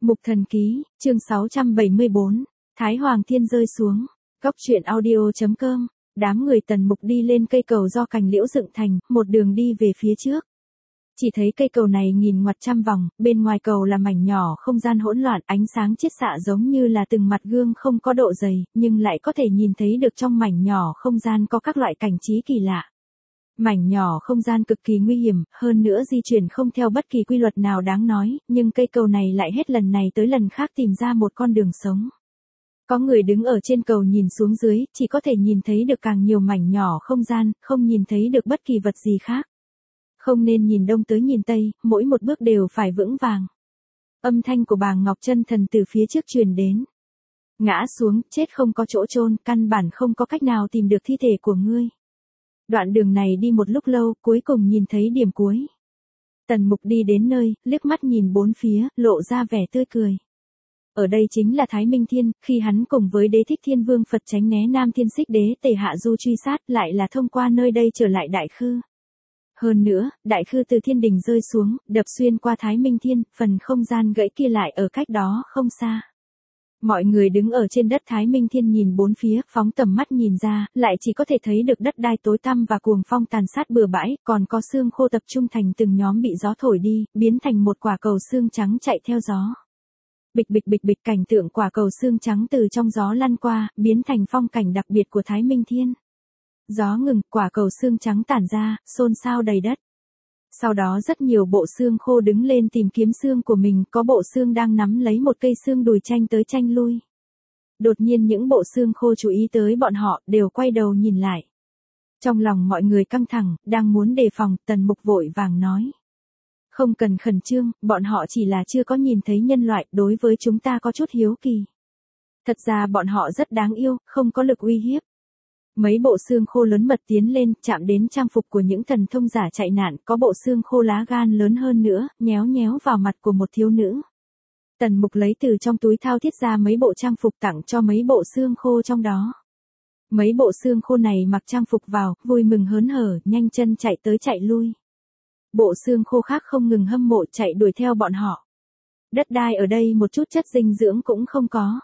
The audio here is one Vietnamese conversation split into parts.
Mục Thần Ký, chương 674, Thái Hoàng Thiên rơi xuống. Góc truyện audio.com. Đám người Tần Mục đi lên cây cầu do cành liễu dựng thành, một đường đi về phía trước. Chỉ thấy cây cầu này nghìn ngoặt trăm vòng, bên ngoài cầu là mảnh nhỏ không gian hỗn loạn, ánh sáng chiết xạ giống như là từng mặt gương không có độ dày, nhưng lại có thể nhìn thấy được trong mảnh nhỏ không gian có các loại cảnh trí kỳ lạ. Mảnh nhỏ không gian cực kỳ nguy hiểm, hơn nữa di chuyển không theo bất kỳ quy luật nào đáng nói, nhưng cây cầu này lại hết lần này tới lần khác tìm ra một con đường sống. Có người đứng ở trên cầu nhìn xuống dưới, chỉ có thể nhìn thấy được càng nhiều mảnh nhỏ không gian, không nhìn thấy được bất kỳ vật gì khác. Không nên nhìn đông tới nhìn tây, mỗi một bước đều phải vững vàng. Âm thanh của bà Ngọc Chân Thần từ phía trước truyền đến. Ngã xuống, chết không có chỗ chôn, căn bản không có cách nào tìm được thi thể của ngươi. Đoạn đường này đi một lúc lâu, cuối cùng nhìn thấy điểm cuối. Tần Mục đi đến nơi, liếc mắt nhìn bốn phía, lộ ra vẻ tươi cười. Ở đây chính là Thái Minh Thiên, khi hắn cùng với Đế Thích Thiên Vương Phật tránh né Nam Thiên Xích Đế Tề Hạ Du truy sát, lại là thông qua nơi đây trở lại Đại Khư. Hơn nữa, Đại Khư từ thiên đình rơi xuống, đập xuyên qua Thái Minh Thiên, phần không gian gãy kia lại ở cách đó không xa. Mọi người đứng ở trên đất Thái Minh Thiên nhìn bốn phía, phóng tầm mắt nhìn ra, lại chỉ có thể thấy được đất đai tối tăm và cuồng phong tàn sát bừa bãi, còn có xương khô tập trung thành từng nhóm bị gió thổi đi, biến thành một quả cầu xương trắng chạy theo gió. Bịch bịch bịch bịch, cảnh tượng quả cầu xương trắng từ trong gió lăn qua, biến thành phong cảnh đặc biệt của Thái Minh Thiên. Gió ngừng, quả cầu xương trắng tản ra, xôn xao đầy đất. Sau đó rất nhiều bộ xương khô đứng lên tìm kiếm xương của mình, có bộ xương đang nắm lấy một cây xương đùi tranh tới tranh lui. Đột nhiên những bộ xương khô chú ý tới bọn họ, đều quay đầu nhìn lại. Trong lòng mọi người căng thẳng, đang muốn đề phòng, Tần Mục vội vàng nói. Không cần khẩn trương, bọn họ chỉ là chưa có nhìn thấy nhân loại, đối với chúng ta có chút hiếu kỳ. Thật ra bọn họ rất đáng yêu, không có lực uy hiếp. Mấy bộ xương khô lớn mật tiến lên, chạm đến trang phục của những thần thông giả chạy nạn, có bộ xương khô lá gan lớn hơn nữa, nhéo nhéo vào mặt của một thiếu nữ. Tần Mục lấy từ trong túi thao thiết ra mấy bộ trang phục tặng cho mấy bộ xương khô trong đó. Mấy bộ xương khô này mặc trang phục vào, vui mừng hớn hở, nhanh chân chạy tới chạy lui. Bộ xương khô khác không ngừng hâm mộ chạy đuổi theo bọn họ. Đất đai ở đây một chút chất dinh dưỡng cũng không có.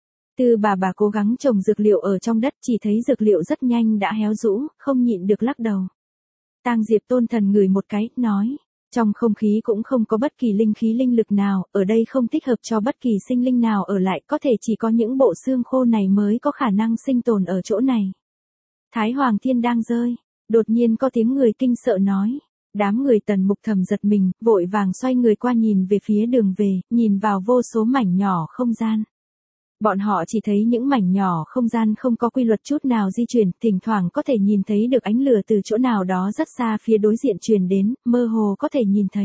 Tư bà cố gắng trồng dược liệu ở trong đất, chỉ thấy dược liệu rất nhanh đã héo rũ, không nhịn được lắc đầu. Tang Diệp Tôn Thần ngửi một cái, nói, trong không khí cũng không có bất kỳ linh khí linh lực nào, ở đây không thích hợp cho bất kỳ sinh linh nào ở lại, có thể chỉ có những bộ xương khô này mới có khả năng sinh tồn ở chỗ này. Thái Hoàng Thiên đang rơi, đột nhiên có tiếng người kinh sợ nói. Đám người Tần Mục thầm giật mình, vội vàng xoay người qua nhìn về phía đường về, nhìn vào vô số mảnh nhỏ không gian. Bọn họ chỉ thấy những mảnh nhỏ không gian không có quy luật chút nào di chuyển, thỉnh thoảng có thể nhìn thấy được ánh lửa từ chỗ nào đó rất xa phía đối diện truyền đến, mơ hồ có thể nhìn thấy.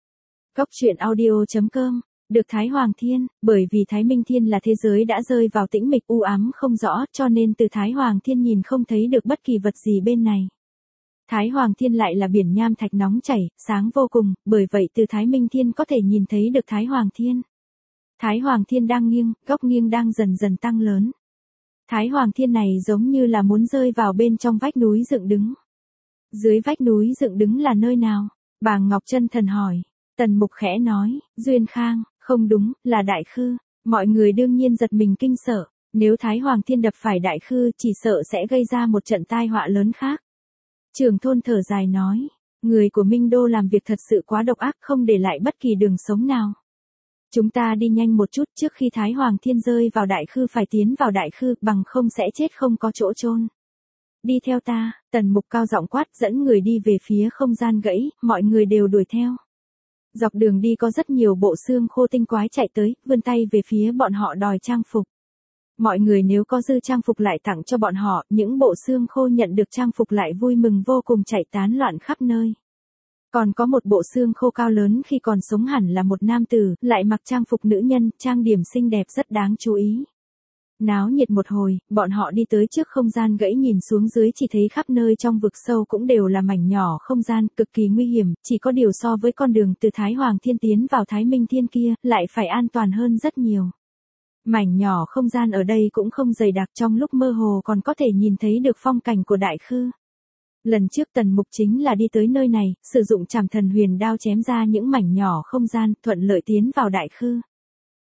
Góc truyện audio.com. Được Thái Hoàng Thiên, bởi vì Thái Minh Thiên là thế giới đã rơi vào tĩnh mịch u ám không rõ, cho nên từ Thái Hoàng Thiên nhìn không thấy được bất kỳ vật gì bên này. Thái Hoàng Thiên lại là biển nham thạch nóng chảy, sáng vô cùng, bởi vậy từ Thái Minh Thiên có thể nhìn thấy được Thái Hoàng Thiên. Thái Hoàng Thiên đang nghiêng, góc nghiêng đang dần dần tăng lớn. Thái Hoàng Thiên này giống như là muốn rơi vào bên trong vách núi dựng đứng. Dưới vách núi dựng đứng là nơi nào? Bà Ngọc Chân Thần hỏi. Tần Mục khẽ nói, Duyên Khang, không đúng, là Đại Khư. Mọi người đương nhiên giật mình kinh sợ, nếu Thái Hoàng Thiên đập phải Đại Khư chỉ sợ sẽ gây ra một trận tai họa lớn khác. Trưởng thôn thở dài nói, người của Minh Đô làm việc thật sự quá độc ác, không để lại bất kỳ đường sống nào. Chúng ta đi nhanh một chút, trước khi Thái Hoàng Thiên rơi vào Đại Khư phải tiến vào Đại Khư, bằng không sẽ chết không có chỗ chôn. Đi theo ta, Tần Mục cao giọng quát, dẫn người đi về phía không gian gãy, mọi người đều đuổi theo. Dọc đường đi có rất nhiều bộ xương khô tinh quái chạy tới, vươn tay về phía bọn họ đòi trang phục. Mọi người nếu có dư trang phục lại tặng cho bọn họ, những bộ xương khô nhận được trang phục lại vui mừng vô cùng chạy tán loạn khắp nơi. Còn có một bộ xương khô cao lớn khi còn sống hẳn là một nam tử, lại mặc trang phục nữ nhân, trang điểm xinh đẹp rất đáng chú ý. Náo nhiệt một hồi, bọn họ đi tới trước không gian gãy nhìn xuống dưới chỉ thấy khắp nơi trong vực sâu cũng đều là mảnh nhỏ không gian, cực kỳ nguy hiểm, chỉ có điều so với con đường từ Thái Hoàng Thiên tiến vào Thái Minh Thiên kia, lại phải an toàn hơn rất nhiều. Mảnh nhỏ không gian ở đây cũng không dày đặc, trong lúc mơ hồ còn có thể nhìn thấy được phong cảnh của Đại Khư. Lần trước Tần Mục chính là đi tới nơi này, sử dụng Trảm Thần Huyền Đao chém ra những mảnh nhỏ không gian, thuận lợi tiến vào Đại Khư.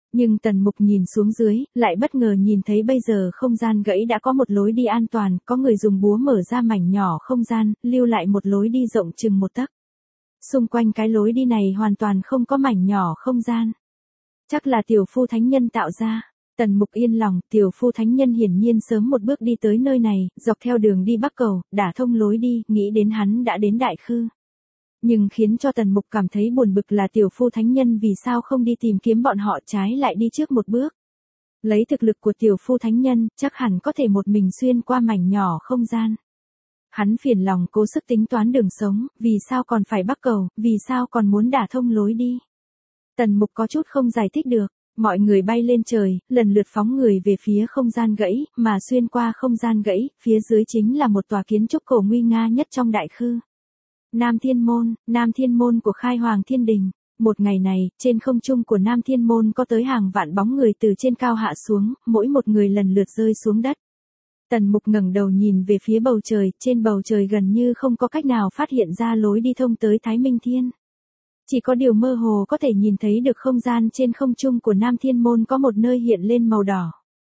Nhưng Tần Mục nhìn xuống dưới, lại bất ngờ nhìn thấy bây giờ không gian gãy đã có một lối đi an toàn, có người dùng búa mở ra mảnh nhỏ không gian, lưu lại một lối đi rộng chừng 1 tấc. Xung quanh cái lối đi này hoàn toàn không có mảnh nhỏ không gian. Chắc là tiểu phu thánh nhân tạo ra. Tần Mục yên lòng, tiểu phu thánh nhân hiển nhiên sớm một bước đi tới nơi này, dọc theo đường đi Bắc Cầu, đả thông lối đi, nghĩ đến hắn đã đến Đại Khư. Nhưng khiến cho Tần Mục cảm thấy buồn bực là tiểu phu thánh nhân vì sao không đi tìm kiếm bọn họ, trái lại đi trước một bước. Lấy thực lực của tiểu phu thánh nhân, chắc hẳn có thể một mình xuyên qua mảnh nhỏ không gian. Hắn phiền lòng cố sức tính toán đường sống, vì sao còn phải Bắc Cầu, vì sao còn muốn đả thông lối đi. Tần Mục có chút không giải thích được. Mọi người bay lên trời, lần lượt phóng người về phía không gian gãy, mà xuyên qua không gian gãy, phía dưới chính là một tòa kiến trúc cổ nguy nga nhất trong Đại Khư. Nam Thiên Môn của Khai Hoàng Thiên Đình. Một ngày này, trên không trung của Nam Thiên Môn có tới hàng vạn bóng người từ trên cao hạ xuống, mỗi một người lần lượt rơi xuống đất. Tần Mục ngẩng đầu nhìn về phía bầu trời, trên bầu trời gần như không có cách nào phát hiện ra lối đi thông tới Thái Minh Thiên. Chỉ có điều mơ hồ có thể nhìn thấy được không gian trên không trung của Nam Thiên Môn có một nơi hiện lên màu đỏ.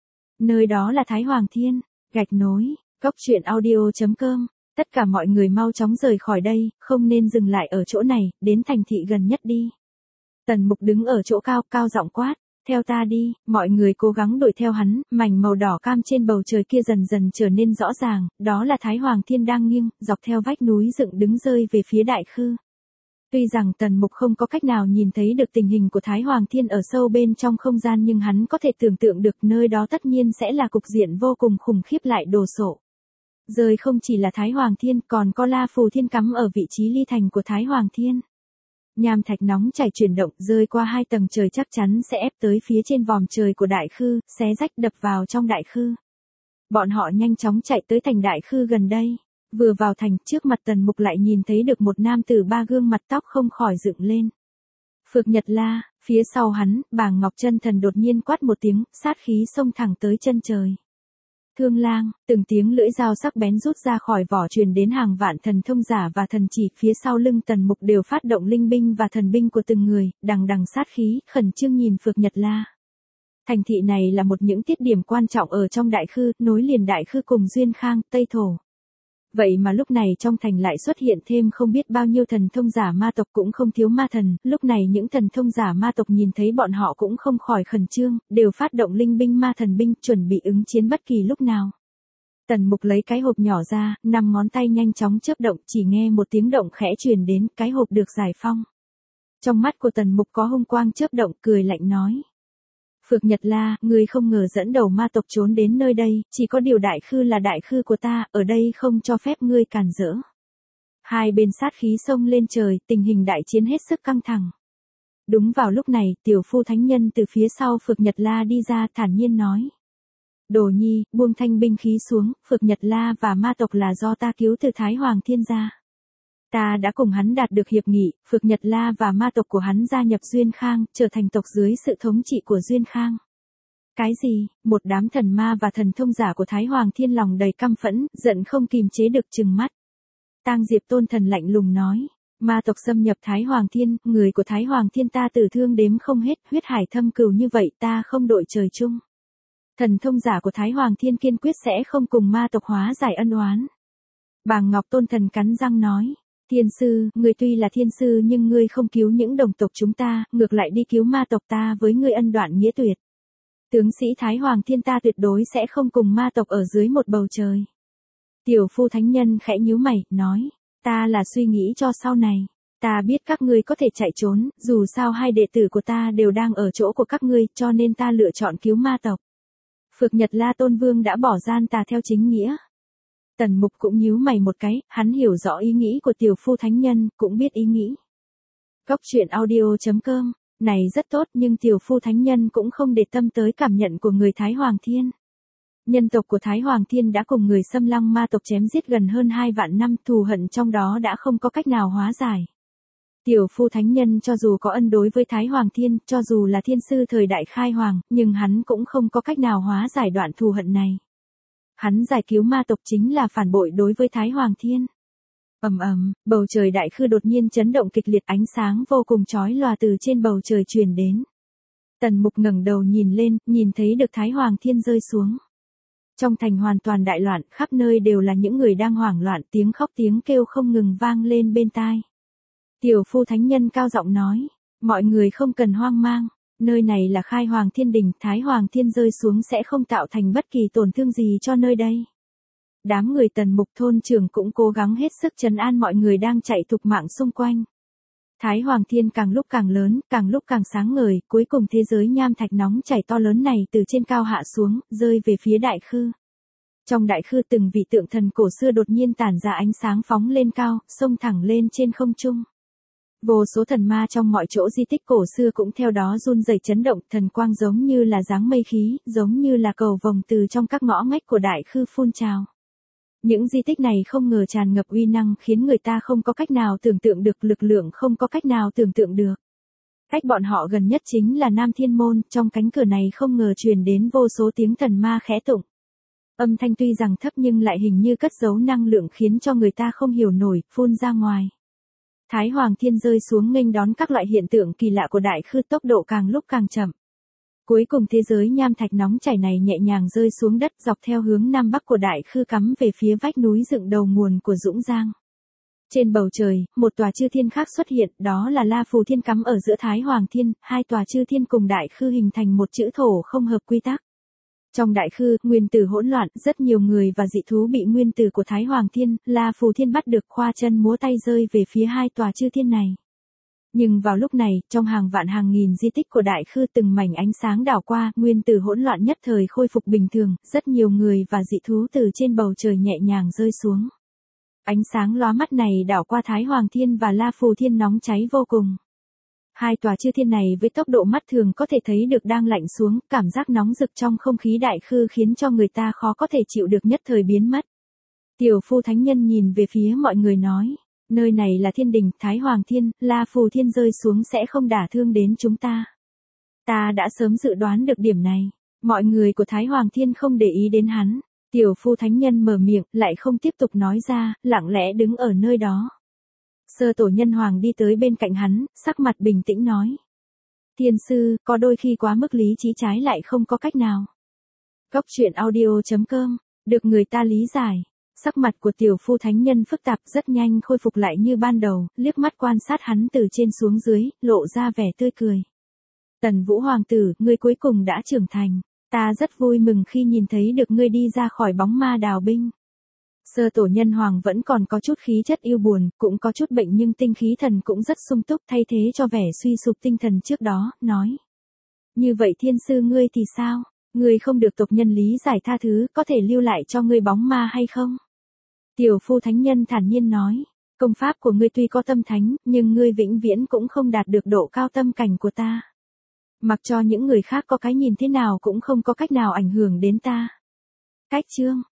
Nơi đó là Thái Hoàng Thiên. Gạch nối, coctruyện.audio.com. Tất cả mọi người mau chóng rời khỏi đây, không nên dừng lại ở chỗ này, đến thành thị gần nhất đi. Tần Mục đứng ở chỗ cao, cao giọng quát, theo ta đi, mọi người cố gắng đuổi theo hắn, mảnh màu đỏ cam trên bầu trời kia dần dần trở nên rõ ràng, đó là Thái Hoàng Thiên đang nghiêng, dọc theo vách núi dựng đứng rơi về phía Đại Khư. Tuy rằng Tần Mục không có cách nào nhìn thấy được tình hình của Thái Hoàng Thiên ở sâu bên trong không gian nhưng hắn có thể tưởng tượng được nơi đó tất nhiên sẽ là cục diện vô cùng khủng khiếp lại đồ sộ. Rơi không chỉ là Thái Hoàng Thiên còn có La Phù Thiên cắm ở vị trí ly thành của Thái Hoàng Thiên. Nham thạch nóng chảy chuyển động rơi qua 2 tầng trời chắc chắn sẽ ép tới phía trên vòm trời của Đại Khư, xé rách đập vào trong Đại Khư. Bọn họ nhanh chóng chạy tới thành Đại Khư gần đây. Vừa vào thành, trước mặt Tần Mục lại nhìn thấy được một nam tử 3 gương mặt tóc không khỏi dựng lên. Phược Nhật La, phía sau hắn, Bàng Ngọc Chân Thần đột nhiên quát một tiếng, sát khí xông thẳng tới chân trời. Thương lang, từng tiếng lưỡi dao sắc bén rút ra khỏi vỏ truyền đến hàng vạn thần thông giả và thần chỉ, phía sau lưng Tần Mục đều phát động linh binh và thần binh của từng người, đằng đằng sát khí, khẩn trương nhìn Phược Nhật La. Thành thị này là một những tiết điểm quan trọng ở trong Đại Khư, nối liền Đại Khư cùng Duyên Khang, Tây Thổ. Vậy mà lúc này trong thành lại xuất hiện thêm không biết bao nhiêu thần thông giả ma tộc, cũng không thiếu ma thần, lúc này những thần thông giả ma tộc nhìn thấy bọn họ cũng không khỏi khẩn trương, đều phát động linh binh ma thần binh, chuẩn bị ứng chiến bất kỳ lúc nào. Tần Mục lấy cái hộp nhỏ ra, 5 ngón tay nhanh chóng chớp động, chỉ nghe một tiếng động khẽ truyền đến, cái hộp được giải phong. Trong mắt của Tần Mục có hung quang chớp động, cười lạnh nói. Phược Nhật La, ngươi không ngờ dẫn đầu ma tộc trốn đến nơi đây, chỉ có điều Đại Khư là Đại Khư của ta, ở đây không cho phép ngươi cản rỡ. Hai bên sát khí xông lên trời, tình hình đại chiến hết sức căng thẳng. Đúng vào lúc này, tiểu phu thánh nhân từ phía sau Phược Nhật La đi ra, thản nhiên nói. Đồ nhi, buông thanh binh khí xuống, Phược Nhật La và ma tộc là do ta cứu từ Thái Hoàng Thiên gia. Ta đã cùng hắn đạt được hiệp nghị, Phược Nhật La và ma tộc của hắn gia nhập Duyên Khang, trở thành tộc dưới sự thống trị của Duyên Khang. Cái gì? Một đám thần ma và thần thông giả của Thái Hoàng Thiên lòng đầy căm phẫn, giận không kìm chế được trừng mắt. Tang Diệp Tôn Thần lạnh lùng nói, ma tộc xâm nhập Thái Hoàng Thiên, người của Thái Hoàng Thiên ta tử thương đếm không hết, huyết hải thâm cừu như vậy ta không đội trời chung. Thần thông giả của Thái Hoàng Thiên kiên quyết sẽ không cùng ma tộc hóa giải ân oán. Bàng Ngọc Tôn Thần cắn răng nói. Thiên sư, ngươi tuy là thiên sư nhưng ngươi không cứu những đồng tộc chúng ta, ngược lại đi cứu ma tộc ta, với ngươi ân đoạn nghĩa tuyệt. Tướng sĩ Thái Hoàng Thiên ta tuyệt đối sẽ không cùng ma tộc ở dưới một bầu trời. Tiểu phu thánh nhân khẽ nhíu mày, nói, ta là suy nghĩ cho sau này. Ta biết các ngươi có thể chạy trốn, dù sao hai đệ tử của ta đều đang ở chỗ của các ngươi, cho nên ta lựa chọn cứu ma tộc. Phược Nhật La Tôn Vương đã bỏ gian tà theo chính nghĩa. Tần Mục cũng nhíu mày một cái, hắn hiểu rõ ý nghĩ của tiểu phu thánh nhân, cũng biết ý nghĩ. Coctruyện.audio.com, này rất tốt nhưng tiểu phu thánh nhân cũng không để tâm tới cảm nhận của người Thái Hoàng Thiên. Nhân tộc của Thái Hoàng Thiên đã cùng người Xâm Lăng ma tộc chém giết gần hơn 2 vạn năm, thù hận trong đó đã không có cách nào hóa giải. Tiểu phu thánh nhân cho dù có ân đối với Thái Hoàng Thiên, cho dù là thiên sư thời đại khai hoàng, nhưng hắn cũng không có cách nào hóa giải đoạn thù hận này. Hắn giải cứu ma tộc chính là phản bội đối với Thái Hoàng Thiên. Ầm ầm, bầu trời Đại Khư đột nhiên chấn động kịch liệt, ánh sáng vô cùng chói lòa từ trên bầu trời truyền đến. Tần Mục ngẩng đầu nhìn lên, nhìn thấy được Thái Hoàng Thiên rơi xuống. Trong thành hoàn toàn đại loạn, khắp nơi đều là những người đang hoảng loạn, tiếng khóc tiếng kêu không ngừng vang lên bên tai. Tiểu Phu Thánh Nhân cao giọng nói, mọi người không cần hoang mang, nơi này là Khai Hoàng Thiên Đình, Thái Hoàng Thiên rơi xuống sẽ không tạo thành bất kỳ tổn thương gì cho nơi đây. Đám người Tần Mục thôn trưởng cũng cố gắng hết sức trấn an mọi người đang chạy thục mạng xung quanh. Thái Hoàng Thiên càng lúc càng lớn, càng lúc càng sáng ngời, cuối cùng thế giới nham thạch nóng chảy to lớn này từ trên cao hạ xuống, rơi về phía đại khư. Trong đại khư từng vị tượng thần cổ xưa đột nhiên tản ra ánh sáng phóng lên cao, xông thẳng lên trên không trung. Vô số thần ma trong mọi chỗ di tích cổ xưa cũng theo đó run rẩy chấn động, thần quang giống như là dáng mây khí, giống như là cầu vồng từ trong các ngõ ngách của đại khư phun trào. Những di tích này không ngờ tràn ngập uy năng khiến người ta không có cách nào tưởng tượng được, lực lượng không có cách nào tưởng tượng được. Cách bọn họ gần nhất chính là Nam Thiên Môn, trong cánh cửa này không ngờ truyền đến vô số tiếng thần ma khẽ tụng. Âm thanh tuy rằng thấp nhưng lại hình như cất giấu năng lượng khiến cho người ta không hiểu nổi, phun ra ngoài. Thái Hoàng Thiên rơi xuống nghênh đón các loại hiện tượng kỳ lạ của đại khư, tốc độ càng lúc càng chậm. Cuối cùng thế giới nham thạch nóng chảy này nhẹ nhàng rơi xuống đất dọc theo hướng nam bắc của đại khư cắm về phía vách núi dựng đầu nguồn của Dũng Giang. Trên bầu trời, một tòa chư thiên khác xuất hiện, đó là La Phù Thiên cắm ở giữa Thái Hoàng Thiên, hai tòa chư thiên cùng đại khư hình thành một chữ thổ không hợp quy tắc. Trong đại khư, nguyên tử hỗn loạn, rất nhiều người và dị thú bị nguyên tử của Thái Hoàng Thiên, La Phù Thiên bắt được, khoa chân múa tay rơi về phía hai tòa chư thiên này. Nhưng vào lúc này, trong hàng vạn hàng nghìn di tích của đại khư từng mảnh ánh sáng đảo qua, nguyên tử hỗn loạn nhất thời khôi phục bình thường, rất nhiều người và dị thú từ trên bầu trời nhẹ nhàng rơi xuống. Ánh sáng lóa mắt này đảo qua Thái Hoàng Thiên và La Phù Thiên nóng cháy vô cùng. Hai tòa chư thiên này với tốc độ mắt thường có thể thấy được đang lạnh xuống, cảm giác nóng rực trong không khí đại khư khiến cho người ta khó có thể chịu được, nhất thời biến mất. Tiểu Phu Thánh Nhân nhìn về phía mọi người nói, nơi này là thiên đình, Thái Hoàng Thiên, La Phù Thiên rơi xuống sẽ không đả thương đến chúng ta. Ta đã sớm dự đoán được điểm này, mọi người của Thái Hoàng Thiên không để ý đến hắn. Tiểu Phu Thánh Nhân mở miệng, lại không tiếp tục nói ra, lặng lẽ đứng ở nơi đó. Sơ Tổ Nhân Hoàng đi tới bên cạnh hắn, sắc mặt bình tĩnh nói. Thiên sư, có đôi khi quá mức lý trí trái lại không có cách nào. Cốc truyện audio.com, được người ta lý giải. Sắc mặt của Tiểu Phu Thánh Nhân phức tạp, rất nhanh khôi phục lại như ban đầu, liếc mắt quan sát hắn từ trên xuống dưới, lộ ra vẻ tươi cười. Tần Vũ Hoàng tử, ngươi cuối cùng đã trưởng thành. Ta rất vui mừng khi nhìn thấy được ngươi đi ra khỏi bóng ma đào binh. Sơ Tổ Nhân Hoàng vẫn còn có chút khí chất yêu buồn, cũng có chút bệnh nhưng tinh khí thần cũng rất sung túc, thay thế cho vẻ suy sụp tinh thần trước đó, nói. Như vậy thiên sư ngươi thì sao? Ngươi không được tộc nhân lý giải tha thứ, có thể lưu lại cho ngươi bóng ma hay không? Tiểu Phu Thánh Nhân thản nhiên nói. Công pháp của ngươi tuy có tâm thánh, nhưng ngươi vĩnh viễn cũng không đạt được độ cao tâm cảnh của ta. Mặc cho những người khác có cái nhìn thế nào cũng không có cách nào ảnh hưởng đến ta. Cách chương